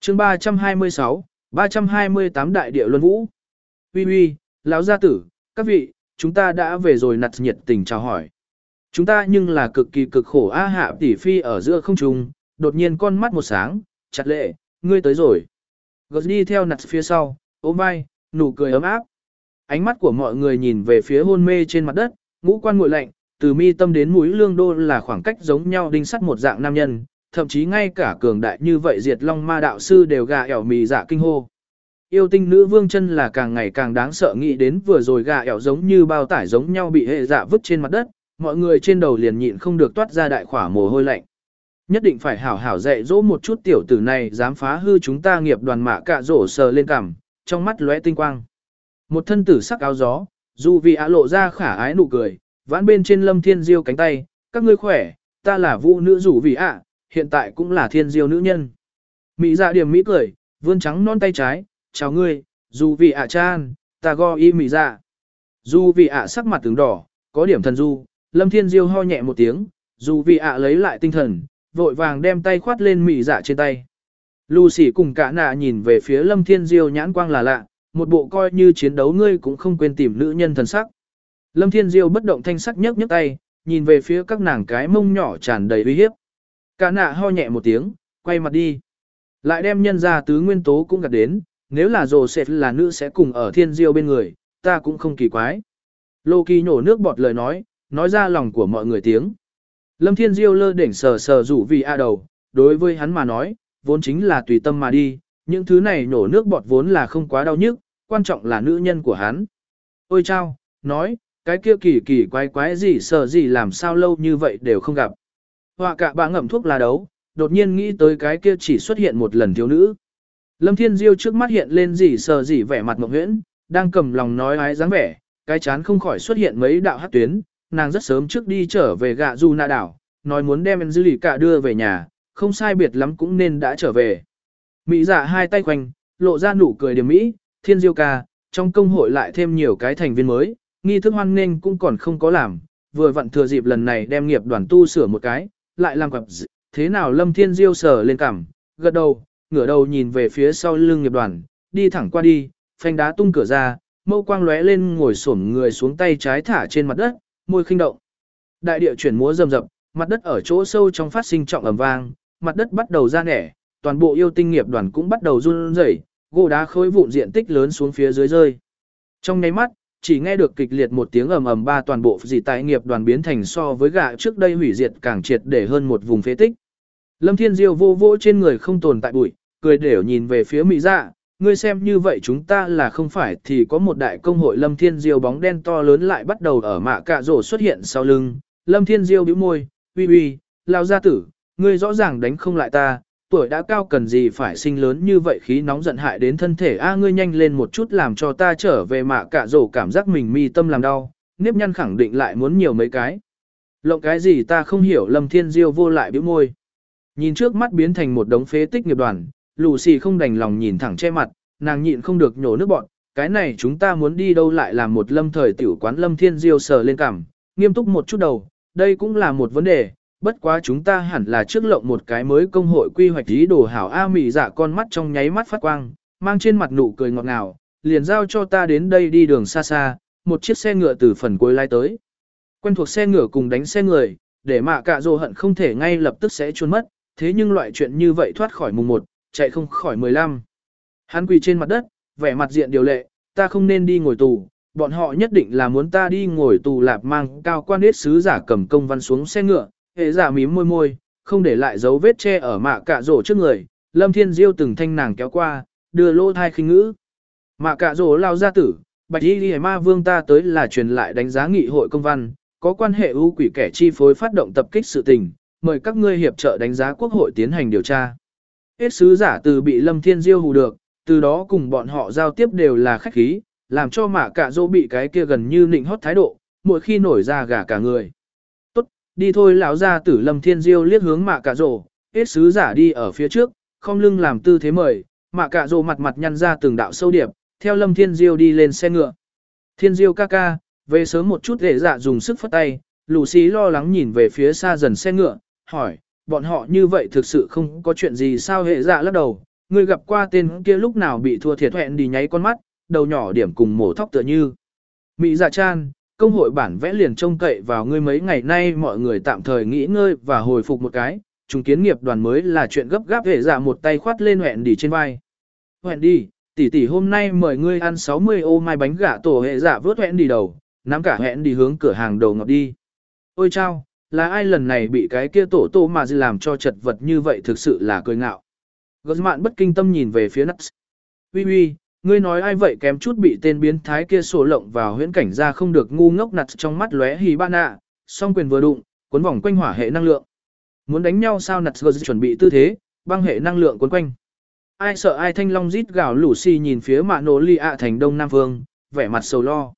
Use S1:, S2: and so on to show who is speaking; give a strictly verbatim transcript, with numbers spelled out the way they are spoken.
S1: chương ba trăm hai mươi sáu, ba trăm hai mươi tám đại địa luân vũ. Uy uy, lão gia tử, các vị, chúng ta đã về rồi. Nặt nhiệt tình chào hỏi. Chúng ta nhưng là cực kỳ cực khổ. A Hạ tỷ phi ở giữa không trung, đột nhiên con mắt một sáng, chặt lệ, ngươi tới rồi. Gật đi theo Nặt phía sau, ôm vai, nụ cười ấm áp. Ánh mắt của mọi người nhìn về phía hôn mê trên mặt đất, ngũ quan nguội lạnh, từ mi tâm đến mũi lương đô là khoảng cách giống nhau đinh sắt một dạng nam nhân, thậm chí ngay cả cường đại như vậy diệt long ma đạo sư đều gà ẻo mì dạ kinh hô. Yêu tinh nữ vương chân là càng ngày càng đáng sợ, nghĩ đến vừa rồi gà ẻo giống như bao tải giống nhau bị hệ dạ vứt trên mặt đất, mọi người trên đầu liền nhịn không được toát ra đại khỏa mồ hôi lạnh. Nhất định phải hảo hảo dạy dỗ một chút tiểu tử này dám phá hư chúng ta nghiệp đoàn. Mạ cạ rổ sờ lên cằm, trong mắt lóe tinh quang. Một thân tử sắc áo gió, dù vì ạ lộ ra khả ái nụ cười, vãn bên trên Lâm Thiên Diêu cánh tay, các ngươi khỏe, ta là vũ nữ rủ vì ạ, hiện tại cũng là Thiên Diêu nữ nhân. Mỹ dạ điểm mỹ cười, vươn trắng non tay trái, chào ngươi, dù vì ạ chan, ta go y mỹ dạ. Dù vì ạ sắc mặt tướng đỏ, có điểm thần du, Lâm Thiên Diêu ho nhẹ một tiếng, dù vì ạ lấy lại tinh thần, vội vàng đem tay khoát lên mỹ dạ trên tay. Lucy cùng cả nạ nhìn về phía Lâm Thiên Diêu nhãn quang là lạ, một bộ coi như chiến đấu ngươi cũng không quên tìm nữ nhân thần sắc. Lâm Thiên Diêu bất động thanh sắc nhấc nhấc tay, nhìn về phía các nàng cái mông nhỏ tràn đầy uy hiếp. Cả nạ ho nhẹ một tiếng, quay mặt đi. Lại đem nhân ra tứ nguyên tố cũng gạt đến, nếu là rồ sệt là nữ sẽ cùng ở Thiên Diêu bên người, ta cũng không kỳ quái. Lô Kỳ nhổ nước bọt lời nói, nói ra lòng của mọi người tiếng. Lâm Thiên Diêu lơ đỉnh sờ sờ rủ vì a đầu, đối với hắn mà nói, vốn chính là tùy tâm mà đi, những thứ này nhổ nước bọt vốn là không quá đau nhức, quan trọng là nữ nhân của hắn. Ôi chao, nói, cái kia kỳ kỳ quái quái gì sợ gì làm sao lâu như vậy đều không gặp. Họa cả bà ngậm thuốc lá đấu, đột nhiên nghĩ tới cái kia chỉ xuất hiện một lần thiếu nữ. Lâm Thiên Diêu trước mắt hiện lên gì sợ gì vẻ mặt mộng huyễn, đang cầm lòng nói ái dáng vẻ, cái chán không khỏi xuất hiện mấy đạo hát tuyến, nàng rất sớm trước đi trở về gạ du nạ đảo, nói muốn đem Angelica đưa về nhà, không sai biệt lắm cũng nên đã trở về. Mỹ dạ hai tay quanh, lộ ra nụ cười điểm mỹ, Thiên Diêu ca, trong công hội lại thêm nhiều cái thành viên mới, nghi thức hoan nghênh cũng còn không có làm, vừa vặn thừa dịp lần này đem nghiệp đoàn tu sửa một cái, lại làm quặp thế nào. Lâm Thiên Diêu sờ lên cằm, gật đầu, ngửa đầu nhìn về phía sau lưng nghiệp đoàn, đi thẳng qua đi, phanh đá tung cửa ra, mâu quang lóe lên, ngồi xổm người xuống, tay trái thả trên mặt đất, môi khinh động. Đại địa chuyển múa rầm rập, mặt đất ở chỗ sâu trong phát sinh trọng ầm vang, mặt đất bắt đầu ra nẻ, toàn bộ yêu tinh nghiệp đoàn cũng bắt đầu run rẩy, gỗ đá khối vụn diện tích lớn xuống phía dưới rơi. Trong nháy mắt, chỉ nghe được kịch liệt một tiếng ầm ầm, ba toàn bộ dị tại nghiệp đoàn biến thành so với gạ trước đây hủy diệt càng triệt để hơn một vùng phế tích. Lâm Thiên Diêu vô vô trên người không tồn tại bụi, cười đều nhìn về phía Mỹ Dạ, ngươi xem như vậy chúng ta là không phải thì có một đại công hội. Lâm Thiên Diêu bóng đen to lớn lại bắt đầu ở mạ cạ rổ xuất hiện sau lưng. Lâm Thiên Diêu bĩu môi, uy uy, lao gia tử, ngươi rõ ràng đánh không lại ta, tuổi đã cao cần gì phải sinh lớn như vậy khí nóng giận hại đến thân thể. A ngươi nhanh lên một chút làm cho ta trở về. Mạ cạ rổ cảm giác mình mi tâm làm đau, nếp nhăn khẳng định lại muốn nhiều mấy cái. Lộng cái gì ta không hiểu. Lâm Thiên Diêu vô lại bĩu môi. Nhìn trước mắt biến thành một đống phế tích nghiệp đoàn, Lucy không đành lòng nhìn thẳng che mặt, nàng nhịn không được nhổ nước bọt, cái này chúng ta muốn đi đâu lại làm một lâm thời tiểu quán. Lâm Thiên Diêu sờ lên cằm, nghiêm túc một chút đầu, đây cũng là một vấn đề, bất quá chúng ta hẳn là trước lộng một cái mới công hội quy hoạch ý đồ hảo. A Mỹ dạ con mắt trong nháy mắt phát quang, mang trên mặt nụ cười ngọt ngào, liền giao cho ta đến đây. Đi đường xa xa, một chiếc xe ngựa từ phần cuối lái tới. Quen thuộc xe ngựa cùng đánh xe người, để mạ cạ rồ hận không thể ngay lập tức sẽ trốn mất, thế nhưng loại chuyện như vậy thoát khỏi mùng một, chạy không khỏi mười lăm. Hắn quỳ trên mặt đất, vẻ mặt diện điều lệ, ta không nên đi ngồi tù, bọn họ nhất định là muốn ta đi ngồi tù. Lạp mang cao quan đết sứ giả cầm công văn xuống xe ngựa, hệ giả mím môi môi, không để lại dấu vết che ở mạ cạ rổ trước người. Lâm Thiên Diêu từng thanh nàng kéo qua, đưa lô thai khinh ngữ. Mạ cạ rổ lao gia tử, bạch y ghi ma vương ta tới là truyền lại đánh giá nghị hội công văn, có quan hệ ưu quỷ kẻ chi phối phát động tập kích sự tình, mời các ngươi hiệp trợ đánh giá quốc hội tiến hành điều tra. Hết sứ giả từ bị Lâm Thiên Diêu hù được, từ đó cùng bọn họ giao tiếp đều là khách khí, làm cho mạ cạ rỗ bị cái kia gần như nịnh hót thái độ, mỗi khi nổi ra gà cả người. Tốt, đi thôi lão gia tử. Lâm Thiên Diêu liếc hướng mạ cạ rỗ, hết sứ giả đi ở phía trước, không lưng làm tư thế mời, mạ cạ rỗ mặt mặt nhăn ra từng đạo sâu điệp, theo Lâm Thiên Diêu đi lên xe ngựa. Thiên Diêu ca ca, về sớm một chút. Để dạ dùng sức phất tay, Lucy lo lắng nhìn về phía xa dần xe ngựa, hỏi, bọn họ như vậy thực sự không có chuyện gì sao? Hệ dạ lắc đầu, ngươi gặp qua tên kia lúc nào bị thua thiệt hẹn đi nháy con mắt, đầu nhỏ điểm cùng mổ thóc tựa như. Mỹ dạ chan, công hội bản vẽ liền trông cậy vào ngươi mấy ngày nay mọi người tạm thời nghỉ ngơi và hồi phục một cái, trùng kiến nghiệp đoàn mới là chuyện gấp gáp hệ dạ một tay khoát lên hẹn đi trên vai. Hẹn đi, tỷ tỷ hôm nay mời ngươi ăn sáu mươi ô mai bánh gà tổ hệ dạ vớt hẹn đi đầu, nắm cả hẹn đi hướng cửa hàng đầu ngọt đi. Ôi chao, là ai lần này bị cái kia tổ tô mà làm cho chật vật như vậy thực sự là cười ngạo. Gớt mạn bất kinh tâm nhìn về phía Nuts. Ui ui, ngươi nói ai vậy kém chút bị tên biến thái kia sổ lộng vào huyễn cảnh ra không được ngu ngốc Nuts trong mắt lóe hì ba nạ, song quyền vừa đụng, cuốn vòng quanh hỏa hệ năng lượng. Muốn đánh nhau sao Nuts Gớt chuẩn bị tư thế, băng hệ năng lượng cuốn quanh. Ai sợ ai thanh long rít gào Lucy nhìn phía mạ nổ ly ạ thành đông nam phương, vẻ mặt sầu lo.